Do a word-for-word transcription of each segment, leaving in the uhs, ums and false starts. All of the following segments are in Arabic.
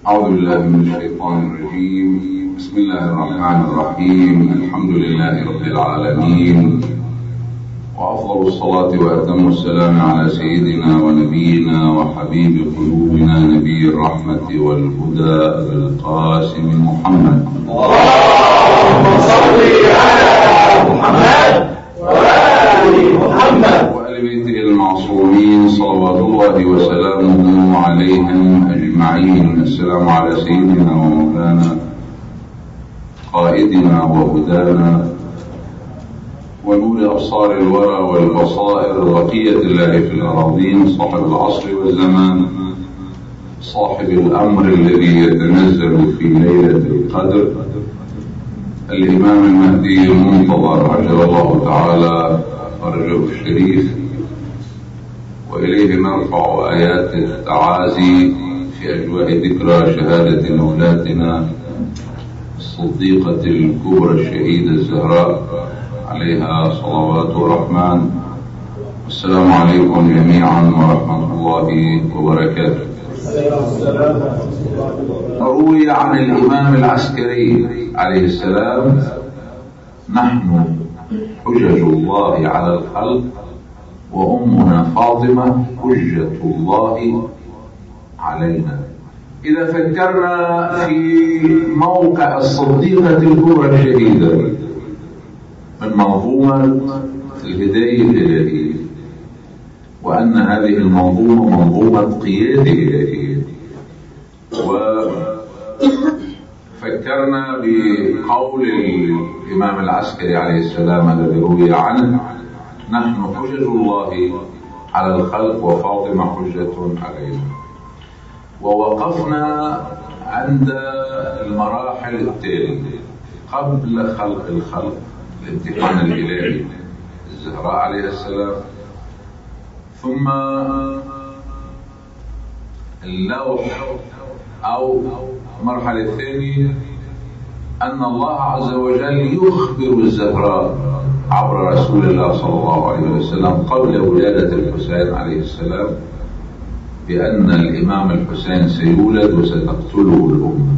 أعوذ بالله من الشيطان الرجيم. بسم الله الرحمن الرحيم. الحمد لله رب العالمين، وأفضل الصلاة وأتم السلام على سيدنا ونبينا وحبيب قلوبنا نبي الرحمة والهدى أبي القاسم محمد. اللهم صل على محمد وآل محمد وآل بيته المعصومين صلوات الله وسلامه عليهم أجمعين. السلام على سيدنا ومولانا قائدنا وهدانا ونور أبصار الورى والبصائر بقية الله في الأراضين، صاحب العصر والزمان، صاحب الأمر الذي يتنزل في ليلة القدر، الإمام المهدي المنتظر عجل الله تعالى فرجه الشريف، وإليه نرفع آيات التعازي في أجواء ذكرى شهادة مولاتنا الصديقة الكبرى الشهيدة الزهراء عليها صلوات الرحمن. السلام عليكم جميعا ورحمة الله وبركاته. روي عن الإمام العسكري عليه السلام: نحن حجج الله على الخلق وأمنا فاطمة حجة الله علينا. إذا فكرنا في موقع الصديقة الكبرى الشهيدة من منظومة الهداية الإلهية، وأن هذه المنظومة منظومة قيادة إلهية، وفكرنا بقول الإمام العسكري عليه السلام الذي روي عنه: نحن حجج الله على الخلق وفاطمة حجة علينا. ووقفنا عند المراحل التالية قبل خلق الخلق: الامتحان الإلهي الزهراء عليه السلام، ثم اللوح أو المرحلة الثانية أن الله عز وجل يخبر الزهراء عبر رسول الله صلى الله عليه وسلم قبل ولادة الحسين عليه السلام بأن الإمام الحسين سيولد وستقتله الأمة.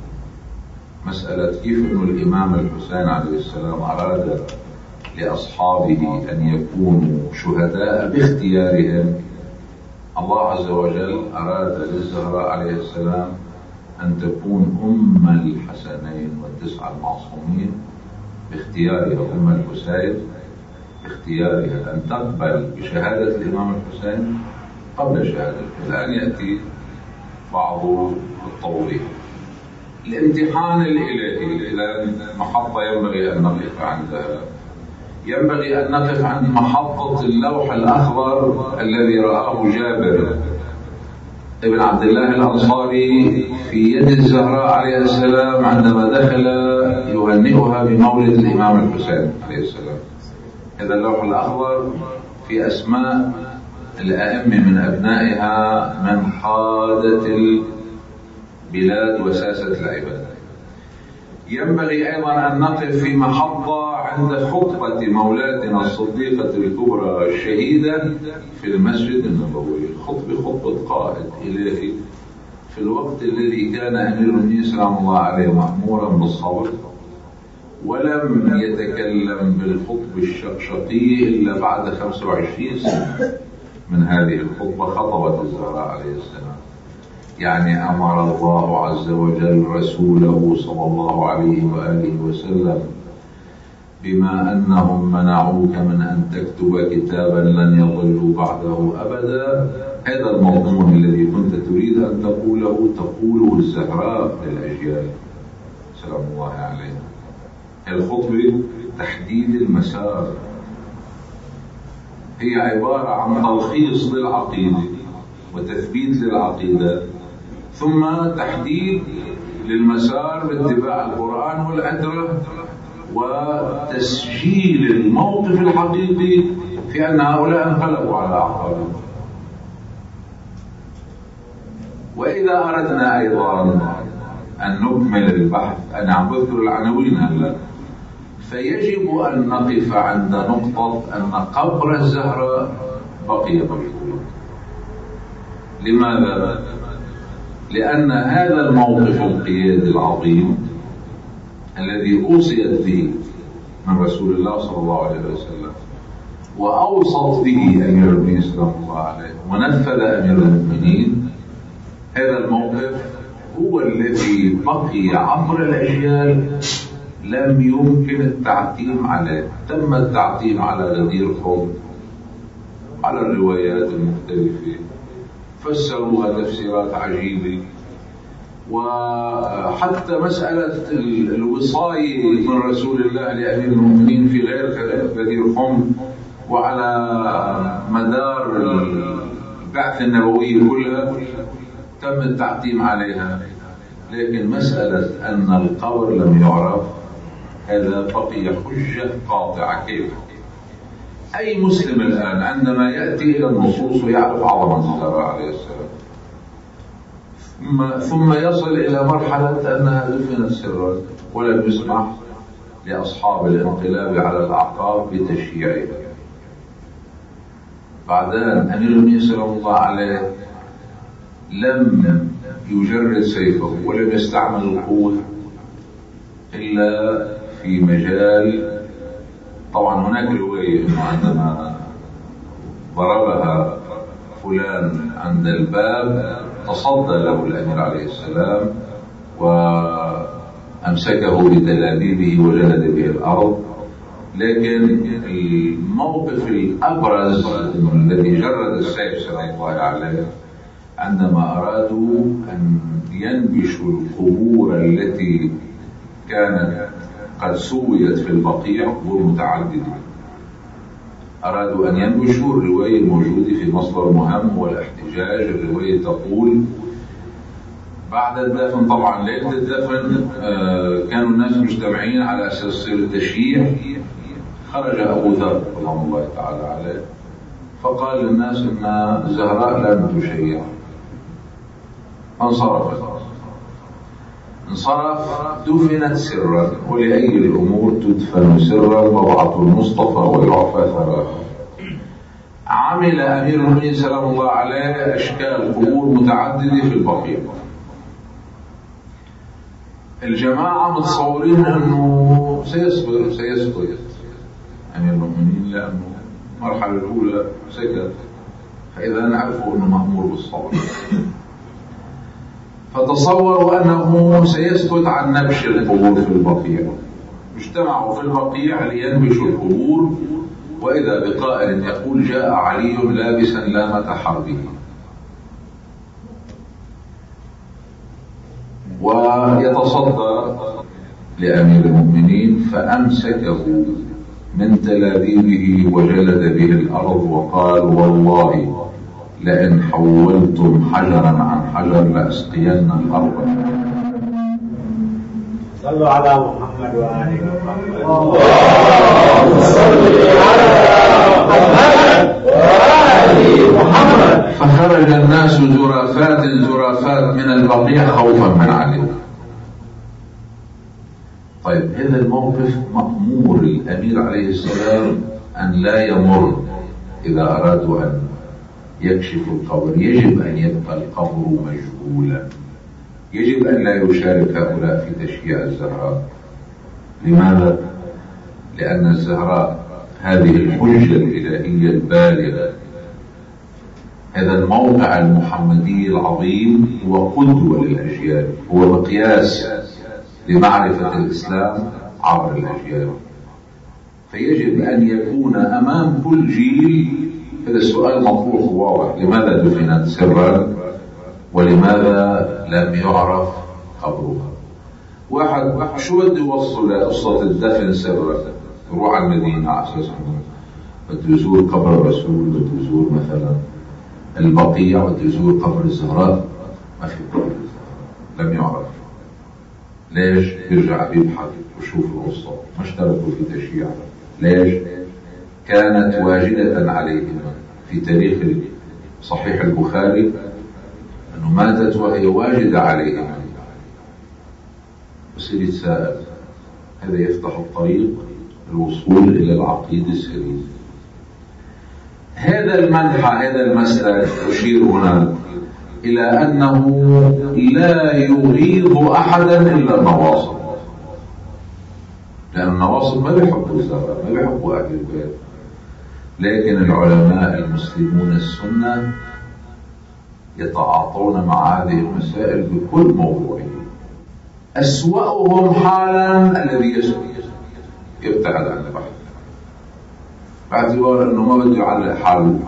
مسألة كيف أن الإمام الحسين عليه السلام أراد لأصحابه أن يكونوا شهداء باختيارهم، الله عز وجل أراد للزهراء عليه السلام أن تكون أم الحسنين والتسعة المعصومين باختيارها، أم الحسين باختيارها أن تقبل بشهادة الإمام الحسين قبل شهادته. الآن يأتي بعض التوضيح. الامتحان الإلهي إلى محطة ينبغي أن نقف عندها، ينبغي أن نقف عند محطة اللوح الأخضر الذي رآه جابر ابن عبد الله الأنصاري في يد الزهراء عليه السلام عندما دخل يهنئها بمولد الإمام الحسين عليه السلام. هذا اللوح الأخضر في أسماء الأئمة من أبنائها من قادة البلاد وساسة العباد. ينبغي أيضا أن نقف في محطة عند خطبة مولاتنا الصديقة الكبرى الشهيدة في المسجد النبوي، خطبة خطبة قائد إلهي في الوقت الذي كان أمير المؤمنين سلام الله عليه مأمورا بالصبر، ولم يتكلم بالخطبة الشقشقية إلا بعد خمسة وعشرين سنة من هذه الخطبة خطبت الزهراء عليه السلام. يعني أمر الله عز وجل رسوله صلى الله عليه وآله وسلم بما أنهم منعوك من أن تكتب كتابا لن يضلوا بعده أبدا. هذا المضمون الذي كنت تريد أن تقوله تقوله الزهراء للأجيال سلام الله عليها. الخطبة تحديد المسار، هي عبارة عن تلخيص للعقيدة وتثبيت للعقيدة، ثم تحديد للمسار باتباع القرآن والأدرة، وتسجيل الموقف الحقيقي في أن هؤلاء انقلبوا على أعقابهم. وإذا أردنا أيضا أن نكمل البحث، أنا عم بذكر العناوين هلا، فيجب أن نقف عند نقطة أن قبر الزهراء بقي مجهولا. لماذا؟ لأن هذا الموقف القيادي العظيم الذي أوصيت به من رسول الله صلى الله عليه وسلم وأوصت به أمير المؤمنين سلام الله عليه ونفذ أمير المؤمنين، هذا الموقف هو الذي بقي عبر الأجيال لم يمكن التعتيم عليه. تم التعتيم على غدير قوم، على الروايات المختلفة، فسروها تفسيرات عجيبة، وحتى مسألة الوصاية من رسول الله لأمير المؤمنين في غير غدير قوم وعلى مدار البعثة النبوية كلها تم التعتيم عليها. لكن مسألة أن القبر لم يعرف هذا بقي حجة قاطعة. كيف؟ أي مسلم الآن عندما يأتي إلى النصوص ويعرف عظمة الزهراء عليه السلام ثم يصل إلى مرحلة أنها دفنت سرا ولم يسمح لأصحاب الانقلاب على الأعقاب بتشييعها، بعدين أمير المؤمنين سلام الله عليه لم يجرد سيفه ولم يستعمل القوة إلا في مجال، طبعا هناك رواية أنه عندما ضربها فلان عند الباب تصدى له الأمير عليه السلام وأمسكه بتلابيبه وجلد به الأرض. لكن الموقف الأبرز الذي جرد السيف سلام الله عليه عندما أرادوا أن ينبشوا القبور التي كانت قد سويت في البقيع قبور متعددة، أرادوا أن ينبشوا الرواية الموجودة في مصدر مهم والاحتجاج. الرواية تقول بعد الدفن، طبعا ليلة الدفن كانوا الناس مجتمعين على أساس يصير التشييع، خرج أبو ذر رضي الله تعالى عليه فقال للناس إن الزهراء لم تشيع، انصرف انصرف دفنت سرا، ولأي الأمور تدفن سرا وضعة المصطفى ويعفى ثراها. عمل أمير المؤمنين سلام الله عليه أشكال قبور متعددة في البقيع. الجماعة متصورين أنه سيصبر سيصبر أمير المؤمنين لأنه المرحلة الأولى سكت، فإذا نعرفوا أنه مأمور بالصبر، فتصوروا أنه سيسكت عن نبش القبور في البقيع. اجتمعوا في البقيع لينبشوا القبور، وإذا بقائل يقول جاء علي لابسا لامة حربه ويتصدى لأمير المؤمنين فأمسكه من تلابيبه وجلد به الأرض وقال والله لئن حولتم حجرا عن حجر لأسقين الأرض. صلوا على محمد وآل محمد. اللهم صل على محمد وآل محمد. فخرج الناس زرافات زرافات من البقيع خوفا من علي. طيب هذا الموقف مأمور الأمير عليه السلام أن لا يمر إذا أرادوا أن يكشفوا القبر، يجب أن يبقى القبر مجهولا، يجب أن لا يشارك هؤلاء في تشييع الزهراء. لماذا؟ لأن الزهراء هذه الحجة الإلهية البالغة، هذا الموقع المحمدي العظيم هو قدوة للأجيال، هو مقياس لمعرفة الإسلام عبر الأجيال، فيجب أن يكون أمام كل جيل. هذا السؤال مطروح واضح: لماذا دفنت سرا ولماذا لم يعرف قبرها؟ واحد شو بده يوصل لقصة الدفن سرا؟ يروح على المدينة على أساس بده يزور قبر الرسول، بده يزور مثلا البقيع، بده يزور قبر الزهراء، ما في قبر الزهراء، لم يعرف. ليش؟ بيرجع بيبحث وشوف القصة، ما اشتركوا في تشييعها. ليش؟ كانت واجدة عليهم في تاريخ صحيح البخاري أنه ماتت وهي واجدة عليهم. بصير يتساءل، هذا يفتح الطريق للوصول إلى العقيدة السليمة. هذا المنحى، هذا المسلك أشير هنا إلى أنه لا يغيظ أحدا إلا النواصب، لأن النواصب ما بيحبوا الزهراء، ما بيحبوا أهل البيت. لكن العلماء المسلمون السنة يتعاطون مع هذه المسائل بكل موضوعية. أسوأهم حالا الذي يبتعد عن البحث باعتبار أنه ما بده يعلق حاله،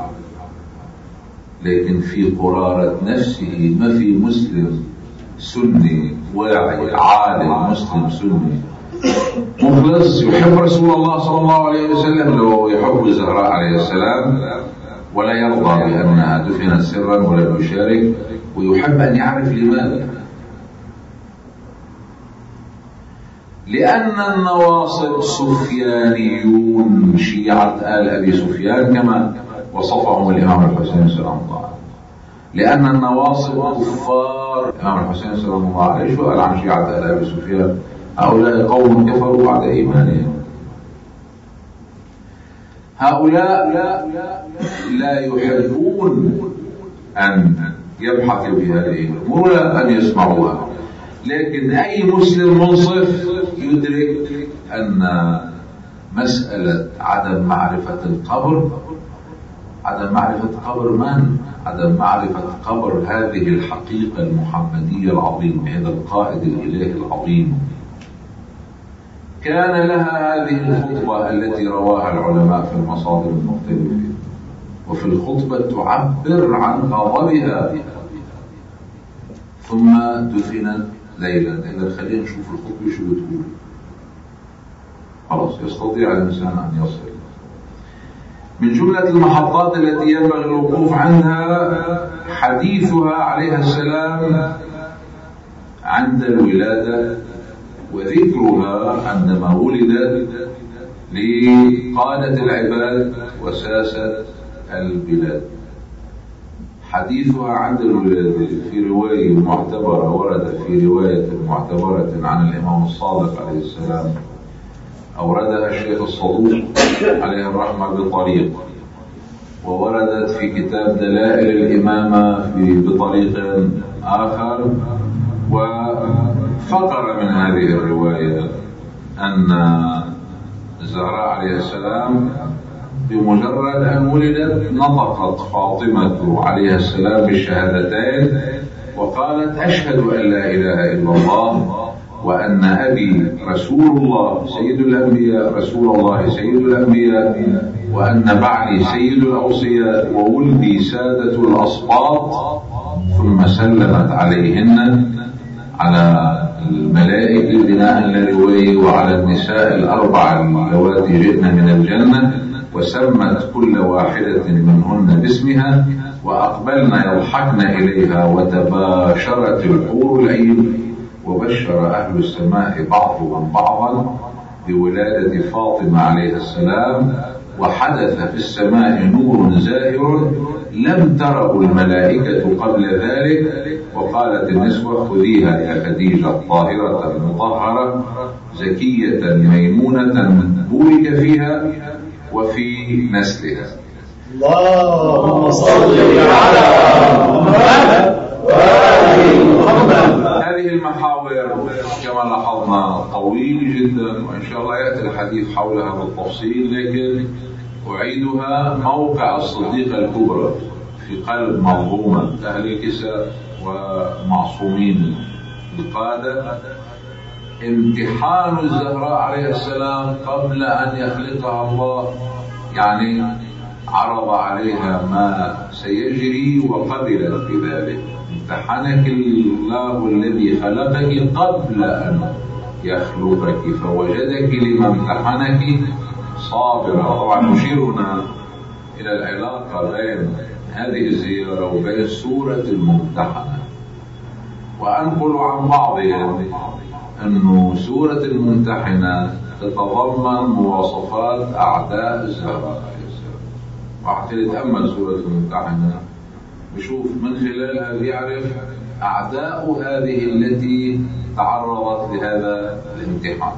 لكن في قرارة نفسه ما في مسلم سني واعي عالم مسلم سني مخلص يحب رسول الله صلى الله عليه وسلم لو يحب الزهراء عليه السلام ولا يرضى بأنها دفنت سرا ولا يشارك، ويحب أن يعرف لماذا. لأن النواصب سفيانيون، شيعة آل أبي سفيان كما وصفهم الإمام الحسين سلام الله عليه. لأن النواصب كفار، الإمام الحسين سلام الله عليه شو قال عن شيعة آل أبي سفيان؟ هؤلاء قوم كفروا بعد إيمانهم. هؤلاء لا يحبون أن يبحثوا في هذه الأمور ولا أن يسمعوها، لكن أي مسلم منصف يدرك أن مسألة عدم معرفة القبر، عدم معرفة قبر من؟ عدم معرفة قبر هذه الحقيقة المحمدية العظيمة، هذا القائد الإلهي العظيم. كان لها هذه الخطبة التي رواها العلماء في المصادر المختلفة، وفي الخطبة تعبر عن غضبها، ثم دفنت ليلا. إذا خلينا نشوف الخطبة شو بتقول. خلاص يستطيع الإنسان أن يصل. من جملة المحطات التي ينبغي الوقوف عنها حديثها عليه السلام عند الولادة، وذكرها عندما ولدت لقادة العباد وساسة البلاد. حديثها عند الولادة في رواية معتبرة ورد في رواية معتبرة عن الإمام الصادق عليه السلام، أوردها الشيخ الصدوق عليه الرحمة بطريق، ووردت في كتاب دلائل الإمامة في بطريق آخر. وفقر من هذه الرواية أن الزهراء عليه السلام بمجرد أن ولدت نطقت فاطمة عليه السلام بالشهادتين وقالت أشهد أن لا إله إلا الله وأن أبي رسول الله سيد الأنبياء رسول الله سيد الأنبياء وأن بعلي سيد الأوصياء وولدي سادة الأسباط. ثم سلمت عليهن على الملائكة بناء للرواية وعلى النساء الأربع اللواتي جئن من الجنة، وسمت كل واحدة منهن باسمها، وأقبلنا يضحكن إليها وتباشرت الحور العين، وبشر أهل السماء بعضهم بعضا بولادة فاطمة عليه السلام. وحدث في السماء نور زاهر لم تره الملائكة قبل ذلك. وقالت النسوة خذيها يا خديجة الطاهرة المطهرة زكية ميمونة بورك فيها وفي نسلها. اللهم صل على محمد وآل محمد. هذه المحاور كما لاحظنا طويل جدا، وإن شاء الله يأتي الحديث حولها بالتفصيل، لكن أعيدها. موقع الصديقة الكبرى في قلب منظومة أهل الكساء ومعصومين القادة، امتحان الزهراء عليه السلام قبل أن يخلقها الله، يعني عرض عليها ما سيجري وقبلت بذلك. امتحنك الله الذي خلقك قبل أن يخلقك فوجدك لما امتحنك صابرة. طبعا يشيرنا إلى العلاقة بين هذه الزيارة وبين سورة الممتحنة. وأنقل عن بعضهم أن سورة الممتحنة تتضمن مواصفات أعداء الزهراء عليه السلام. وحتى يتأمل سورة الممتحنة بشوف من خلالها بيعرف أعداء هذه التي تعرضت لهذا الامتحان.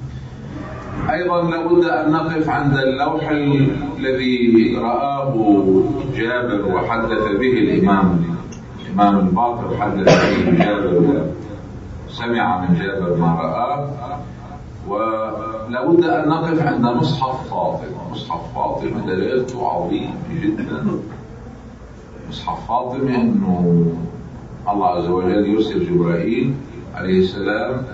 أيضا لابد أن نقف عند اللوح الذي رآه جابر وحدث به الإمام الإمام الباقر حدث به جابر، سمع من جابر ما رآه. ولابد أن نقف عند مصحف فاطمة. مصحف فاطمة دلالته عظيمة جدا. مصحف فاطمة أنه الله عز وجل يرسل جبرائيل عليه السلام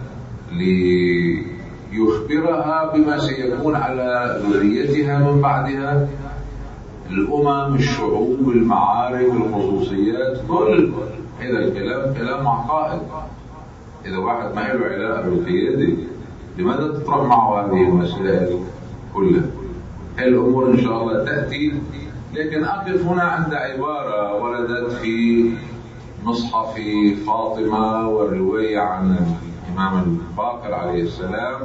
ليخبرها بما سيكون على ذريتها من بعدها، الأمم، الشعوب، المعارك، الخصوصيات، كل هذا الكلام كلام عقائد. إذا واحد ما له علاقة بالقيادة لماذا تطرح معه هذه المسائل كلها؟ الأمور إن شاء الله تأتي، لكن أقف هنا عند عبارة وردت في مصحف فاطمة والرواية عن الإمام الباقر عليه السلام.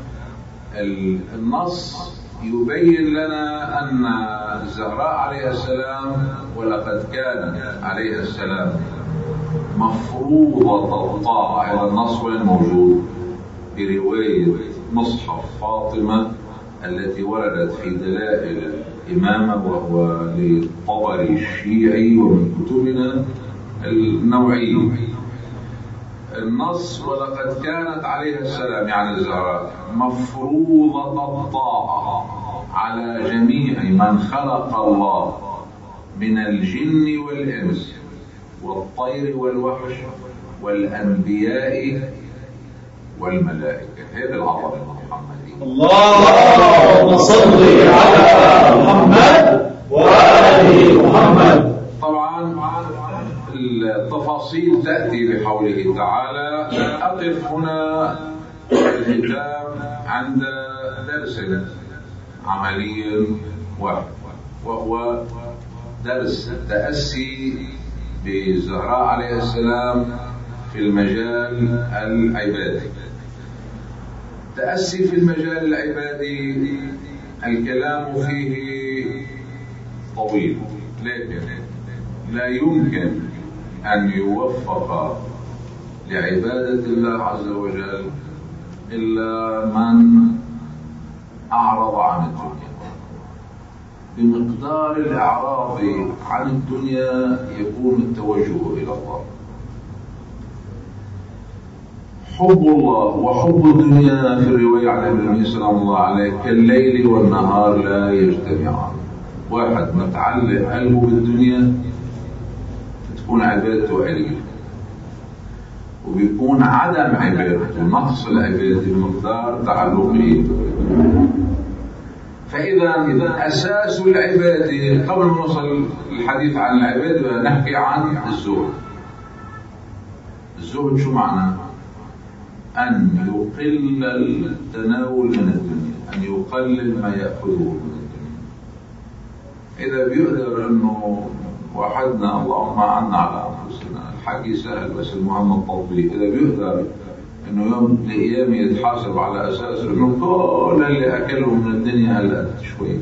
النص يبين لنا أن الزهراء عليه السلام ولقد كان عليه السلام مفروضة الطاعة. هذا النص وين موجود؟ برواية مصحف فاطمة التي وردت في دلائل الإمامة، وهو للطبري الشيعي ومن كتبنا النوعية. النص ولقد كانت عليه السلام يعني الزهراء مفروضة الطاعة على جميع من خلق الله من الجن والإنس والطير والوحش والأنبياء والملائكة. هذا العظمة المحمدية. اللهم صل على محمد وآل محمد. طبعا التفاصيل تأتي بحوله تعالى. أقف هنا الختام عند درس عملي واحد، وهو درس التأسي بالزهراء عليه السلام في المجال العبادي. تأسي في المجال العبادي الكلام فيه طويل، لكن لا يمكن أن يوفق لعبادة الله عز وجل إلا من أعرض عن الدنيا. بمقدار الإعراض عن الدنيا يكون التوجه إلى الله. حب الله وحب الدنيا في الرواية عن النبي صلى الله عليه كالليل والنهار لا يجتمعان. واحد متعلق قلبه بالدنيا تكون عبادته قليلة، وبيكون عدم عبادته نقص العبادة بمقدار تعلقه. فإذا أساس العبادة، قبل ما نوصل الحديث عن العبادة نحكي عن الزهد. الزهد شو معناه؟ أن يقل التناول من الدنيا، أن يقلل ما يأخذه من الدنيا. إذا بيقدر أنه وحدنا اللهم عنا على أنفسنا، الحكي سهل بس المهم التطبيق. إذا بيقدر أنه يوم القيامة يتحاسب على أساس أنه كل اللي أكله من الدنيا هلأ شوي،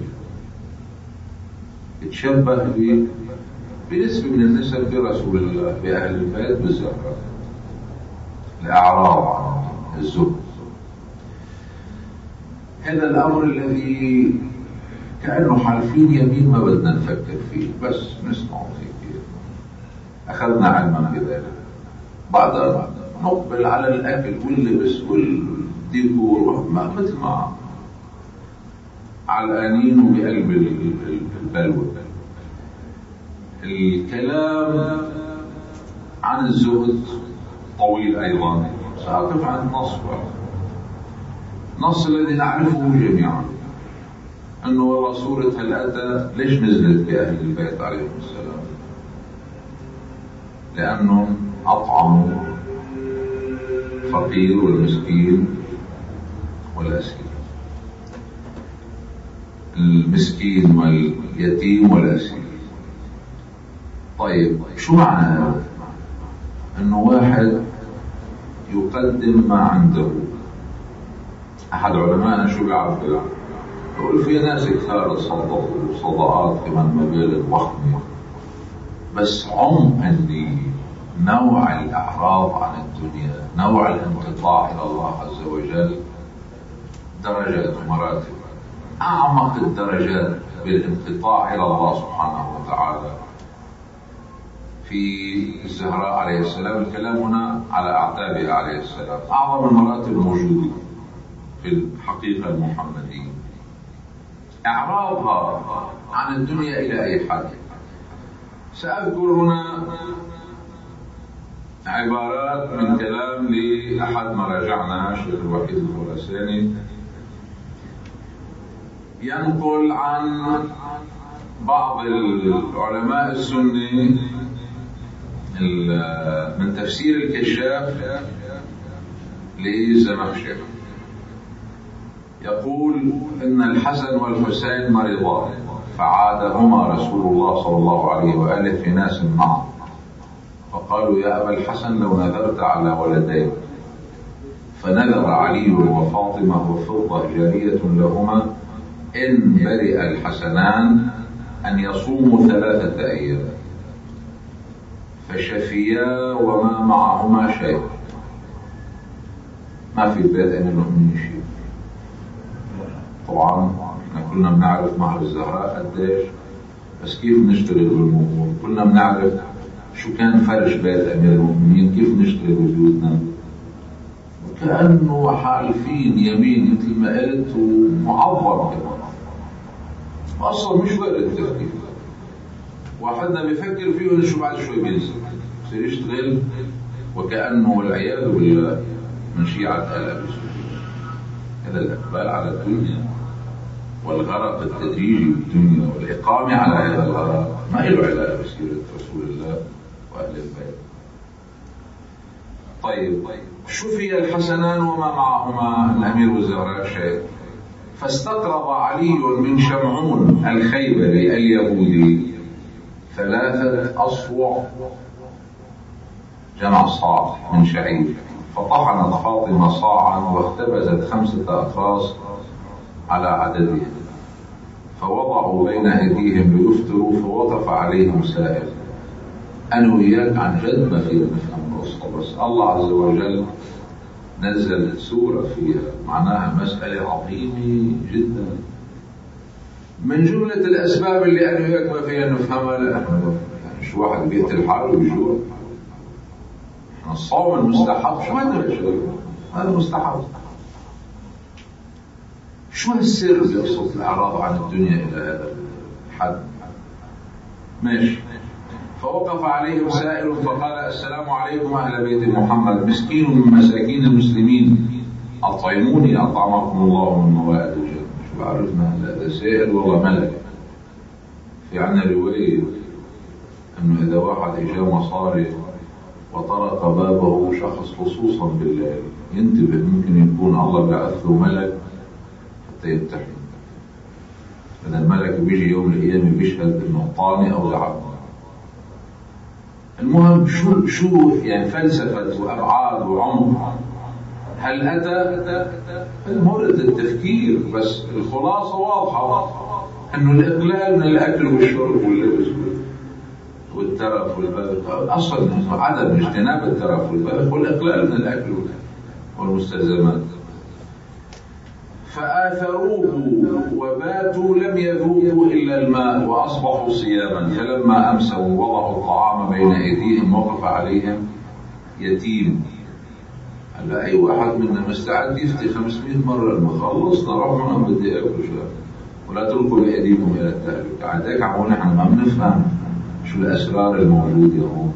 يتشبه بنسبة من النسب برسول الله بأهل البيت بالزهراء، الأعراض عن الزهد. هذا الأمر الذي كأنه حالفين يمين ما بدنا نفكر فيه، بس نسمع فيه. أخذنا علما بذلك. بعد نقبل على الأكل واللبس والديكور مثل ما علقانين وبقلب البلوى. الكلام عن الزهد طويل أيضا. سأقف عن النص النص الذي نعرفه جميعا، أنه والله سورة هل أتى ليش نزلت بأهل البيت عليهم السلام؟ لأنهم أطعموا الفقير والمسكين والأسير، المسكين واليتيم والأسير. طيب شو معنى هذا؟ أنه واحد يقدم ما عنده. أحد علماءنا شو بيعرف؟ يقول في ناس كثار صدقوا صدقات كمان مبالغ ضخمة، بس عمق النية، نوع الإعراض عن الدنيا، نوع الانقطاع إلى الله عز وجل درجات ومراتب. أعمق الدرجات بالانقطاع إلى الله سبحانه وتعالى في الزهراء عليه السلام. الكلام هنا على أعتابها عليه السلام، أعظم المراتب الموجودة في الحقيقة المحمدية. إعراضها عن الدنيا إلى أي حد؟ سأذكر هنا عبارات من كلام لأحد مراجعنا الشيخ الوحيد الخراساني، ينقل عن بعض العلماء السني من تفسير الكشاف للزمخشري، يقول إن الحسن والحسين مريضان فعادهما رسول الله صلى الله عليه وآله في ناس معه، فقالوا يا أبا الحسن لو نذرت على ولدين، فنذر علي وفاطمة وفضة جارية لهما إن برئ الحسنان أن يصوموا ثلاثة أيام، فشفيا وما معهما شيء. ما في البيت أمير المؤمنين شيء. طبعا احنا كلنا بنعرف مهر الزهراء قديش، بس كيف نشتغل بالموضوع؟ كلنا بنعرف شو كان فرش بيت أمير المؤمنين، كيف نشتغل ببيوتنا، وكأنه حالفين يمين مثل ما قلت ومعظم كمان، أصلا مش وارد التفكير. واحدنا بيفكر فيه شو بعد شوي بينسى، بصير يشتغل وكأنه والعياذ بالله من شيعة آل أبي سفيان. هذا الإقبال على الدنيا والغرق التدريجي بالدنيا والإقامة على هذا الغرق ما له علاقة بسيرة رسول الله وأهل البيت. طيب شفي الحسنان وما معهما الأمير والزهراء شيء، فاستقرض علي من شمعون الخيبري اليهودي ثلاثة أصوع جمع صاع من شعير، فطحنت فاطمة صاعا واختبزت خمسة أقراص على عددهم، فوضعوا بين أيديهم ليفطروا، فوقف عليهم سائل. أنا وياك عن جد ما فينا نفهم القصة، بس الله عز وجل نزل سورة فيها معناها مسألة عظيمة جدا. من جملة الأسباب اللي أنا وياك ما فينا نفهمها، لا يعني شو واحد بيقتل حاله ويجوع؟ الصوم المستحب شو هذا الشيء؟ هذا مستحب. شو السر بقصة الإعراض عن الدنيا إلى هذا الحد؟ ماشي. فوقف عليهم سائل فقال السلام عليكم أهل بيت محمد، مسكين من مساكين المسلمين، أطعموني أطعمكم الله من موائد الجنة. شو عرفنا هذا سائل والله ملك. في عنا رواية أنه إذا واحد إجا مصاري وطرق بابه شخص خصوصا بالليل ينتبه، ممكن يكون الله بعث له ملك حتى يمتحن. هذا الملك بيجي يوم القيامة بيشهد انه اعطاني او لعبني. المهم شو شو يعني فلسفة وابعاد وعمق. هل اتى المورد التفكير، بس الخلاصة واضحة انه الاقلال من الاكل والشرب واللبس والترف والبذخ، اصلا عدم اجتناب الترف والبذخ والاقلال من الاكل والمستلزمات. فآثروه وباتوا لم يذوقوا إلا الماء وأصبحوا صياما، فلما أمسوا وضعوا الطعام بين أيديهم وقف عليهم يتيم. هلا أي واحد منا مستعد يفتي خمسمائة مرة المخلص نروح منهم بدي أكل شو، ولا تلقوا بأيديكم إلى التهلكة. عندك عمونا نحن ما بنفهم شو الأسرار الموجودة هون.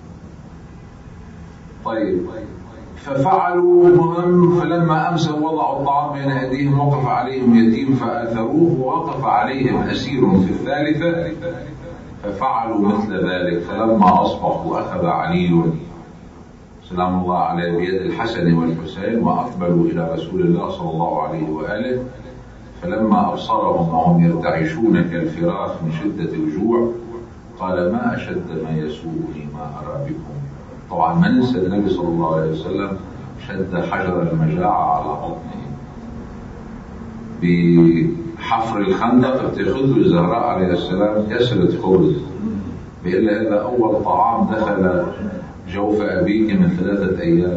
طيب ففعلوا مهم، فلما أمسوا وضعوا الطعام بين أيديهم وقف عليهم يتيم فآثروه، ووقف عليهم أسير في الثالثة ففعلوا مثل ذلك. فلما أصبحوا أخذ علي سلام الله عليه بيد الحسن والحسين وأقبلوا إلى رسول الله صلى الله عليه وآله، فلما أبصرهم وهم يرتعشون كالفراخ من شدة الجوع قال ما أشد ما يسوءني ما أرى بكم. طبعا ما ننسى النبي صلى الله عليه وسلم شد حجر المجاعة على بطنه بحفر الخندق، بتاخذ الزهراء عليه السلام كسرة خبز، بيقول له هذا أول طعام دخل جوف أبيك من ثلاثة أيام.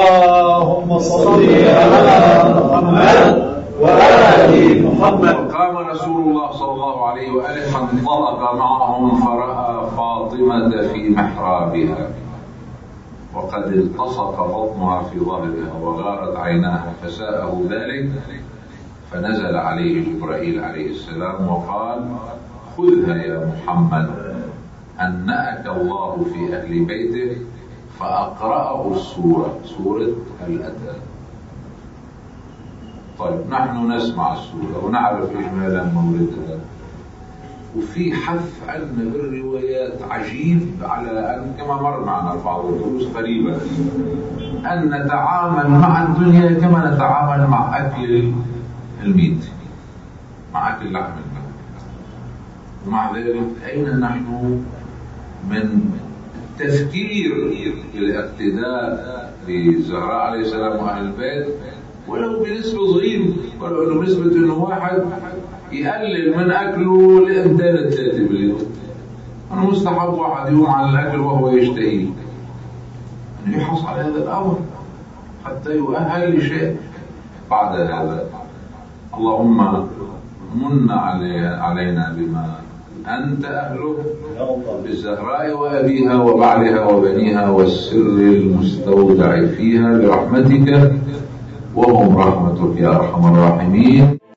اللهم صل على محمد وآل محمد. وقام قام رسول الله صلى الله عليه وآله فانطلق معهم فرأى فاطمة في محرابها وقد التصق بطنها في ظهرها وغارت عيناها فساءه ذلك، فنزل عليه جبرائيل عليه السلام وقال: خذها يا محمد، أنأك الله في أهل بيته، فأقرأه السورة، سورة الأذان. طيب نحن نسمع السورة ونعرف إجمالا موردها، وفي حث عنا بالروايات عجيب على أن كما مر معنا في بعض الدروس قريبا أن نتعامل مع الدنيا كما نتعامل مع أكل الميت، مع أكل لحم الميت. ومع ذلك أين نحن من التفكير بالاقتداء بالزهراء عليه السلام وأهل البيت ولو بنسبة صغيرة، ولو أنه بنسبة أنه واحد يقلل من أكله لإمدان الثلاثة باليوم. أنا مستحب واحد يوم على الأكل وهو يشتهي أن يحصل على هذا الأمر حتى يؤهل لشيء بعد هذا. اللهم من علينا بما أنت أهله بالزهراء وأبيها وبعلها وبنيها والسر المستودع فيها برحمتك، وهم رحمتك يا أرحم الراحمين.